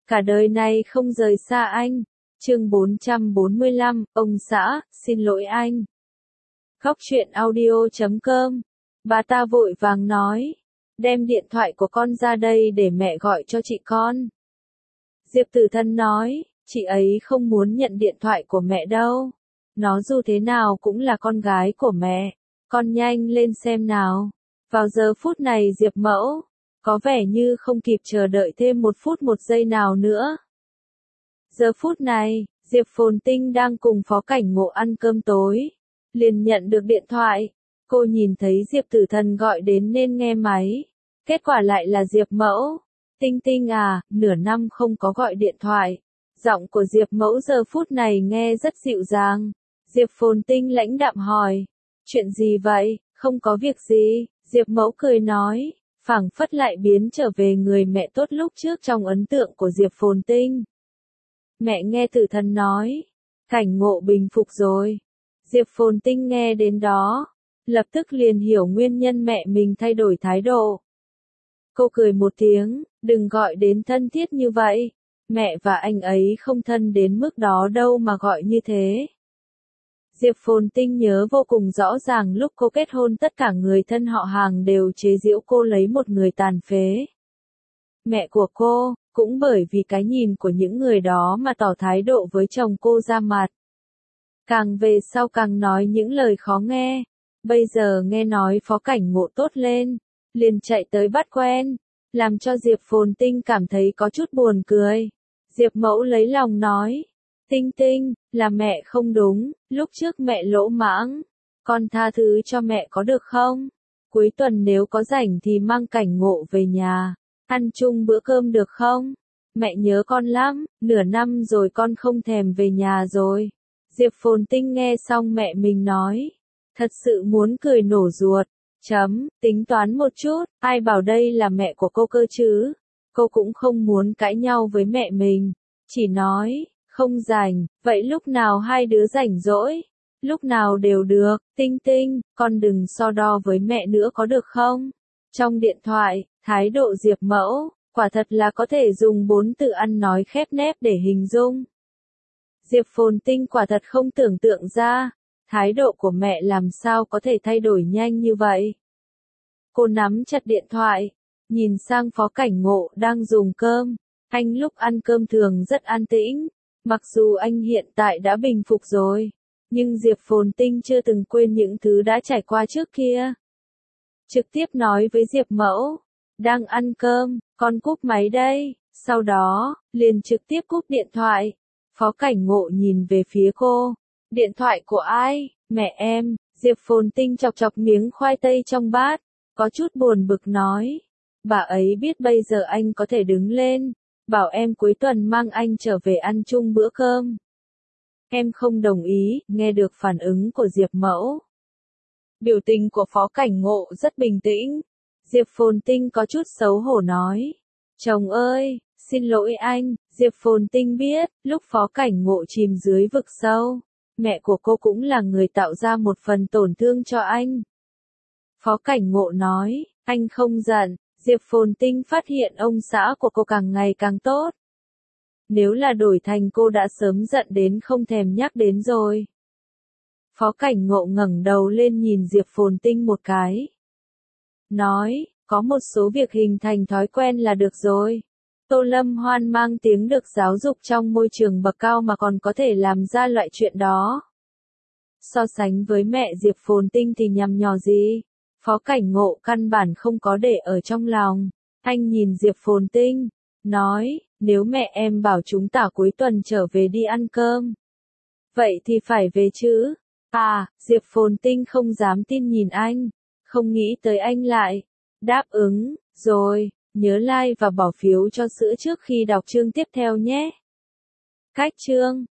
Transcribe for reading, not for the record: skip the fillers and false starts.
cả đời này không rời xa anh. Chương 445, ông xã, xin lỗi anh. Góc truyện audio.com. Bà ta vội vàng nói, đem điện thoại của con ra đây để mẹ gọi cho chị con. Diệp Tử Thần nói, chị ấy không muốn nhận điện thoại của mẹ đâu. Nó dù thế nào cũng là con gái của mẹ. Con nhanh lên xem nào. Vào giờ phút này Diệp Mẫu có vẻ như không kịp chờ đợi thêm 1 phút 1 giây nào nữa. Giờ phút này, Diệp Phồn Tinh đang cùng Phó Cảnh Ngộ ăn cơm tối. Liền nhận được điện thoại. Cô nhìn thấy Diệp Tử Thần gọi đến nên nghe máy. Kết quả lại là Diệp Mẫu. Tinh Tinh à, nửa năm không có gọi điện thoại. Giọng của Diệp Mẫu giờ phút này nghe rất dịu dàng. Diệp Phồn Tinh lãnh đạm hỏi. Chuyện gì vậy? Không có việc gì. Diệp Mẫu cười nói. Phảng phất lại biến trở về người mẹ tốt lúc trước trong ấn tượng của Diệp Phồn Tinh. Mẹ nghe Tử Thần nói. Cảnh Ngộ bình phục rồi. Diệp Phồn Tinh nghe đến đó. Lập tức liền hiểu nguyên nhân mẹ mình thay đổi thái độ. Cô cười một tiếng, đừng gọi đến thân thiết như vậy. Mẹ và anh ấy không thân đến mức đó đâu mà gọi như thế. Diệp Phồn Tinh nhớ vô cùng rõ ràng lúc cô kết hôn tất cả người thân họ hàng đều chế giễu cô lấy một người tàn phế. Mẹ của cô, cũng bởi vì cái nhìn của những người đó mà tỏ thái độ với chồng cô ra mặt. Càng về sau càng nói những lời khó nghe. Bây giờ nghe nói Phó Cảnh Ngộ tốt lên, liền chạy tới bắt quen, làm cho Diệp Phồn Tinh cảm thấy có chút buồn cười. Diệp Mẫu lấy lòng nói, Tinh Tinh, là mẹ không đúng, lúc trước mẹ lỗ mãng, con tha thứ cho mẹ có được không? Cuối tuần nếu có rảnh thì mang Cảnh Ngộ về nhà, ăn chung bữa cơm được không? Mẹ nhớ con lắm, nửa năm rồi con không thèm về nhà rồi. Diệp Phồn Tinh nghe xong mẹ mình nói, thật sự muốn cười nổ ruột. Tính toán một chút, ai bảo đây là mẹ của cô cơ chứ? Cô cũng không muốn cãi nhau với mẹ mình, chỉ nói, không rảnh, vậy lúc nào hai đứa rảnh rỗi? Lúc nào đều được, Tinh Tinh, con đừng so đo với mẹ nữa có được không? Trong điện thoại, thái độ Diệp Mẫu, quả thật là có thể dùng 4 từ ăn nói khép nép để hình dung. Diệp Phồn Tinh quả thật không tưởng tượng ra, thái độ của mẹ làm sao có thể thay đổi nhanh như vậy. Cô nắm chặt điện thoại, nhìn sang Phó Cảnh Ngộ đang dùng cơm. Anh lúc ăn cơm thường rất an tĩnh, mặc dù anh hiện tại đã bình phục rồi, nhưng Diệp Phồn Tinh chưa từng quên những thứ đã trải qua trước kia. Trực tiếp nói với Diệp Mẫu, đang ăn cơm, con cúp máy đây, sau đó, liền trực tiếp cúp điện thoại. Phó Cảnh Ngộ nhìn về phía cô, điện thoại của ai? Mẹ em. Diệp Phồn Tinh chọc chọc miếng khoai tây trong bát, có chút buồn bực nói, bà ấy biết bây giờ anh có thể đứng lên, bảo em cuối tuần mang anh trở về ăn chung bữa cơm. Em không đồng ý. Nghe được phản ứng của Diệp Mẫu, biểu tình của Phó Cảnh Ngộ rất bình tĩnh. Diệp Phồn Tinh có chút xấu hổ nói, chồng ơi, xin lỗi anh. Diệp Phồn Tinh biết, lúc Phó Cảnh Ngộ chìm dưới vực sâu, mẹ của cô cũng là người tạo ra một phần tổn thương cho anh. Phó Cảnh Ngộ nói, anh không giận. Diệp Phồn Tinh phát hiện ông xã của cô càng ngày càng tốt. Nếu là đổi thành cô đã sớm giận đến không thèm nhắc đến rồi. Phó Cảnh Ngộ ngẩng đầu lên nhìn Diệp Phồn Tinh một cái. Nói, có một số việc hình thành thói quen là được rồi. Tô Lâm Hoan mang tiếng được giáo dục trong môi trường bậc cao mà còn có thể làm ra loại chuyện đó. So sánh với mẹ Diệp Phồn Tinh thì nhằm nhò gì? Phó Cảnh Ngộ căn bản không có để ở trong lòng. Anh nhìn Diệp Phồn Tinh, nói, nếu mẹ em bảo chúng ta cuối tuần trở về đi ăn cơm, vậy thì phải về chứ? À, Diệp Phồn Tinh không dám tin nhìn anh, không nghĩ tới anh lại đáp ứng, rồi, nhớ like và bỏ phiếu cho sữa trước khi đọc chương tiếp theo nhé. Cách chương